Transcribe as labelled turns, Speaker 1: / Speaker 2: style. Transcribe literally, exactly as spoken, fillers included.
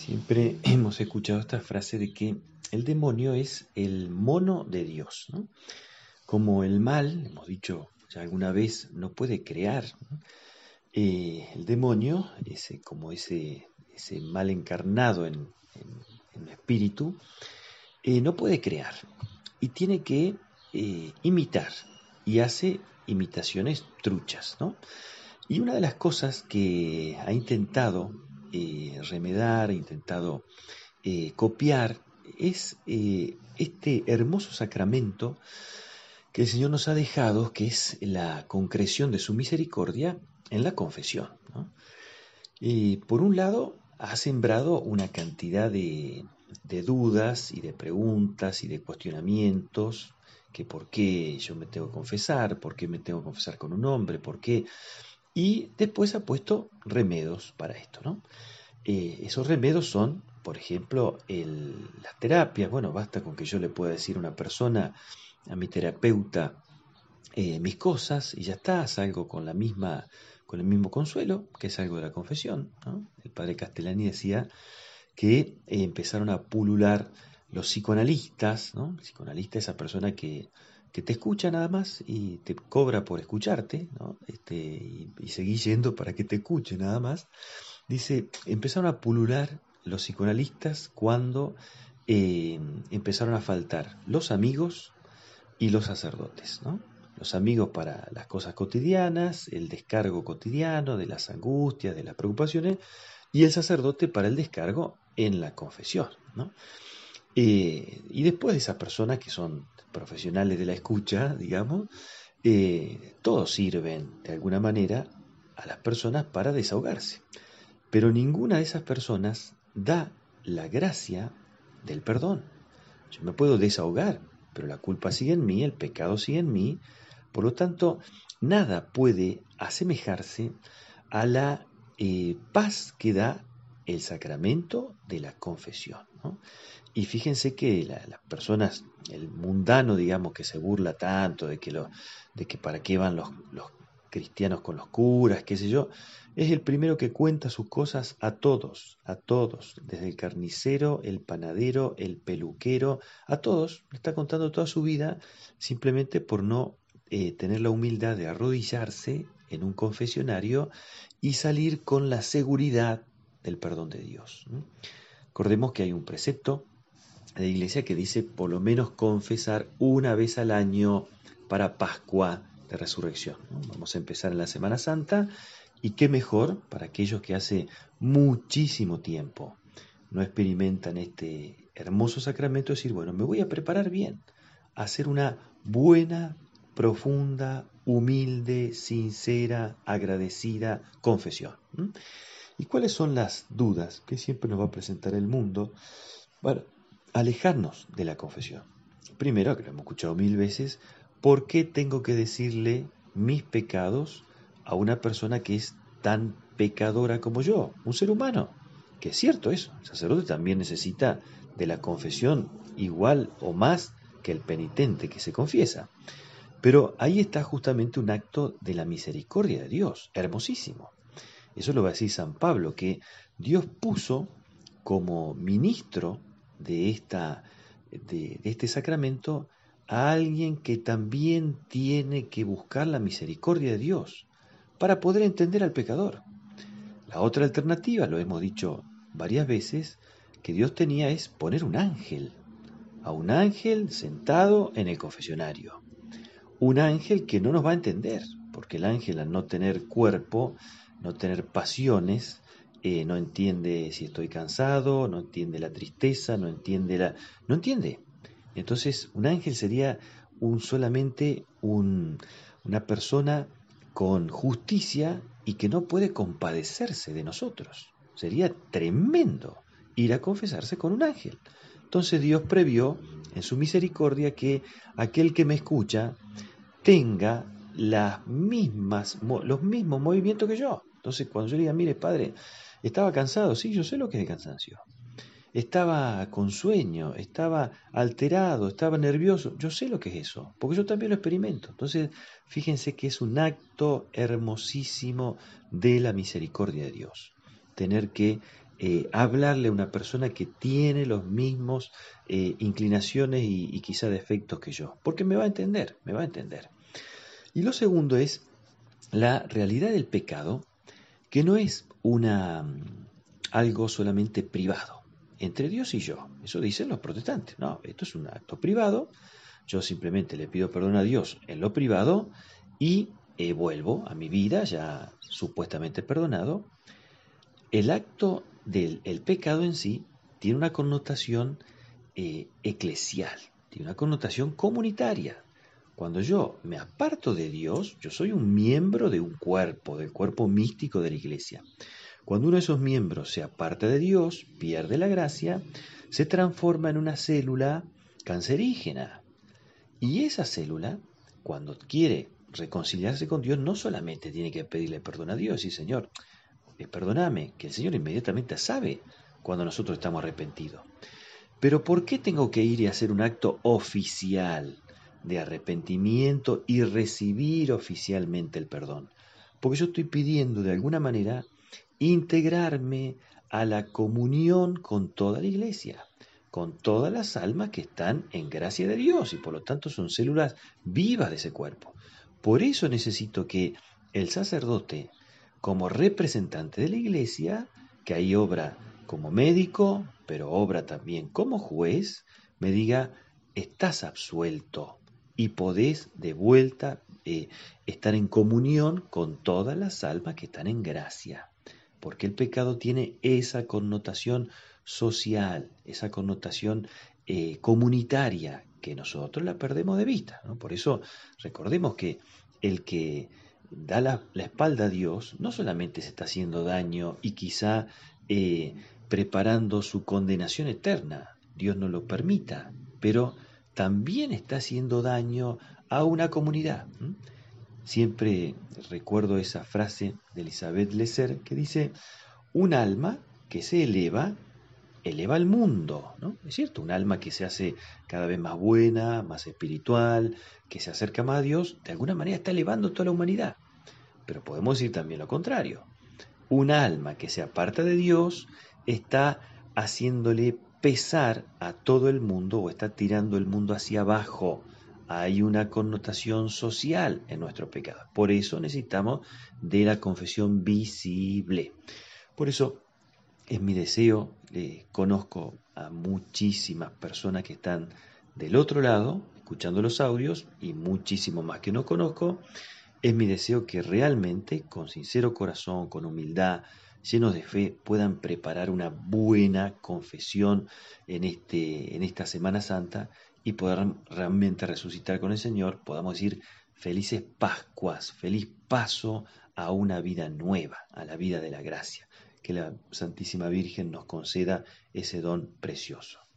Speaker 1: Siempre hemos escuchado esta frase de que el demonio es el mono de Dios, ¿no? Como el mal, hemos dicho ya alguna vez, no puede crear, ¿no? Eh, el demonio, ese, como ese, ese mal encarnado en, en- en espíritu, eh, no puede crear y tiene que eh, imitar y hace imitaciones truchas, ¿no? Y una de las cosas que ha intentado eh, remedar, ha intentado eh, copiar, es eh, este hermoso sacramento que el Señor nos ha dejado, que es la concreción de su misericordia en la confesión, ¿no? Y por un lado, ha sembrado una cantidad de, de dudas y de preguntas y de cuestionamientos, que por qué yo me tengo que confesar, por qué me tengo que confesar con un hombre, por qué. Y después ha puesto remedios para esto, ¿no? Eh, esos remedios son, por ejemplo, el- las terapias. Bueno, basta con que yo le pueda decir a una persona, a mi terapeuta, eh, mis cosas y ya está, salgo con la misma, con el mismo consuelo, que es algo de la confesión, ¿no? El padre Castellani decía que eh, empezaron a pulular los psicoanalistas, ¿no? El psicoanalista es esa persona que, que te escucha nada más y te cobra por escucharte, ¿no? Este, y, y seguís yendo para que te escuche nada más. Dice, empezaron a pulular los psicoanalistas cuando eh, empezaron a faltar los amigos y los sacerdotes, ¿no? Los amigos para las cosas cotidianas, el descargo cotidiano de las angustias, de las preocupaciones, y el sacerdote para el descargo en la confesión, ¿no? Eh, y después de esas personas que son profesionales de la escucha, digamos, eh, todos sirven de alguna manera a las personas para desahogarse. Pero ninguna de esas personas da la gracia del perdón. Yo me puedo desahogar, pero la culpa sigue en mí, el pecado sigue en mí. Por lo tanto, nada puede asemejarse a la eh, paz que da el sacramento de la confesión, ¿no? Y fíjense que la- las personas, el mundano, digamos, que se burla tanto de que, lo, de que para qué van los, los cristianos con los curas, qué sé yo, es el primero que cuenta sus cosas a todos, a todos, desde el carnicero, el panadero, el peluquero, a todos, le está contando toda su vida simplemente por no eh, tener la humildad de arrodillarse en un confesionario y salir con la seguridad del perdón de Dios, ¿no? Recordemos que hay un precepto de la iglesia que dice por lo menos confesar una vez al año para Pascua de Resurrección, ¿no? Vamos a empezar en la Semana Santa y qué mejor para aquellos que hace muchísimo tiempo no experimentan este hermoso sacramento, decir, bueno, me voy a preparar bien, a hacer una buena, profunda, humilde, sincera, agradecida confesión. ¿M? ¿Y cuáles son las dudas que siempre nos va a presentar el mundo? Bueno, alejarnos de la confesión. Primero, que lo hemos escuchado mil veces, ¿por qué tengo que decirle mis pecados a una persona que es tan pecadora como yo? Un ser humano. Que es cierto eso, el sacerdote también necesita de la confesión igual o más que el penitente que se confiesa. Pero ahí está justamente un acto de la misericordia de Dios, hermosísimo. Eso lo va a decir San Pablo, que Dios puso como ministro de, esta, de, de este sacramento a alguien que también tiene que buscar la misericordia de Dios para poder entender al pecador. La otra alternativa, lo hemos dicho varias veces, que Dios tenía es poner un ángel, a un ángel sentado en el confesionario. Un ángel que no nos va a entender, porque el ángel al no tener cuerpo, no tener pasiones, eh, no entiende si estoy cansado, no entiende la tristeza, no entiende la... no entiende. Entonces un ángel sería un solamente un, una persona con justicia y que no puede compadecerse de nosotros. Sería tremendo ir a confesarse con un ángel. Entonces Dios previó en su misericordia que aquel que me escucha tenga las mismas, los mismos movimientos que yo. Entonces, cuando yo le diga, mire, padre, estaba cansado, sí, yo sé lo que es el cansancio. Estaba con sueño, estaba alterado, estaba nervioso, yo sé lo que es eso, porque yo también lo experimento. Entonces, fíjense que es un acto hermosísimo de la misericordia de Dios. Tener que eh, hablarle a una persona que tiene los mismos eh, inclinaciones y, y quizá defectos que yo, porque me va a entender, me va a entender. Y lo segundo es la realidad del pecado, que no es una mm, algo solamente privado entre Dios y yo. Eso dicen los protestantes. No, esto es un acto privado. Yo simplemente le pido perdón a Dios en lo privado y eh, vuelvo a mi vida ya supuestamente perdonado. El acto del el pecado en sí tiene una connotación eh, eclesial, tiene una connotación comunitaria. Cuando yo me aparto de Dios, yo soy un miembro de un cuerpo, del cuerpo místico de la iglesia. Cuando uno de esos miembros se aparta de Dios, pierde la gracia, se transforma en una célula cancerígena. Y esa célula, cuando quiere reconciliarse con Dios, no solamente tiene que pedirle perdón a Dios y Señor, eh, perdóname, que el Señor inmediatamente sabe cuando nosotros estamos arrepentidos. Pero ¿por qué tengo que ir y hacer un acto oficial de arrepentimiento y recibir oficialmente el perdón? Porque yo estoy pidiendo de alguna manera integrarme a la comunión con toda la iglesia, con todas las almas que están en gracia de Dios y por lo tanto son células vivas de ese cuerpo. Por eso necesito que el sacerdote, como representante de la iglesia, que ahí obra como médico, pero obra también como juez, me diga, estás absuelto y podés de vuelta eh, estar en comunión con todas las almas que están en gracia. Porque el pecado tiene esa connotación social, esa connotación eh, comunitaria, que nosotros la perdemos de vista, ¿no? Por eso recordemos que el que da la, la, espalda a Dios no solamente se está haciendo daño y quizá eh, preparando su condenación eterna, Dios no lo permita, pero también está haciendo daño a una comunidad. ¿m? Siempre recuerdo esa frase de Elizabeth Lesser que dice, un alma que se eleva, eleva al mundo, ¿no? Es cierto, un alma que se hace cada vez más buena, más espiritual, que se acerca más a Dios, de alguna manera está elevando toda la humanidad. Pero podemos decir también lo contrario. Un alma que se aparta de Dios está haciéndole pesar a todo el mundo o está tirando el mundo hacia abajo. Hay una connotación social en nuestro pecado. Por eso necesitamos de la confesión visible. Por eso es mi deseo, eh, conozco a muchísimas personas que están del otro lado, escuchando los audios, y muchísimo más que no conozco. Es mi deseo que realmente, con sincero corazón, con humildad, llenos de fe, puedan preparar una buena confesión en, este, en esta Semana Santa y poder realmente resucitar con el Señor, podamos decir felices Pascuas, feliz paso a una vida nueva, a la vida de la gracia. Que la Santísima Virgen nos conceda ese don precioso.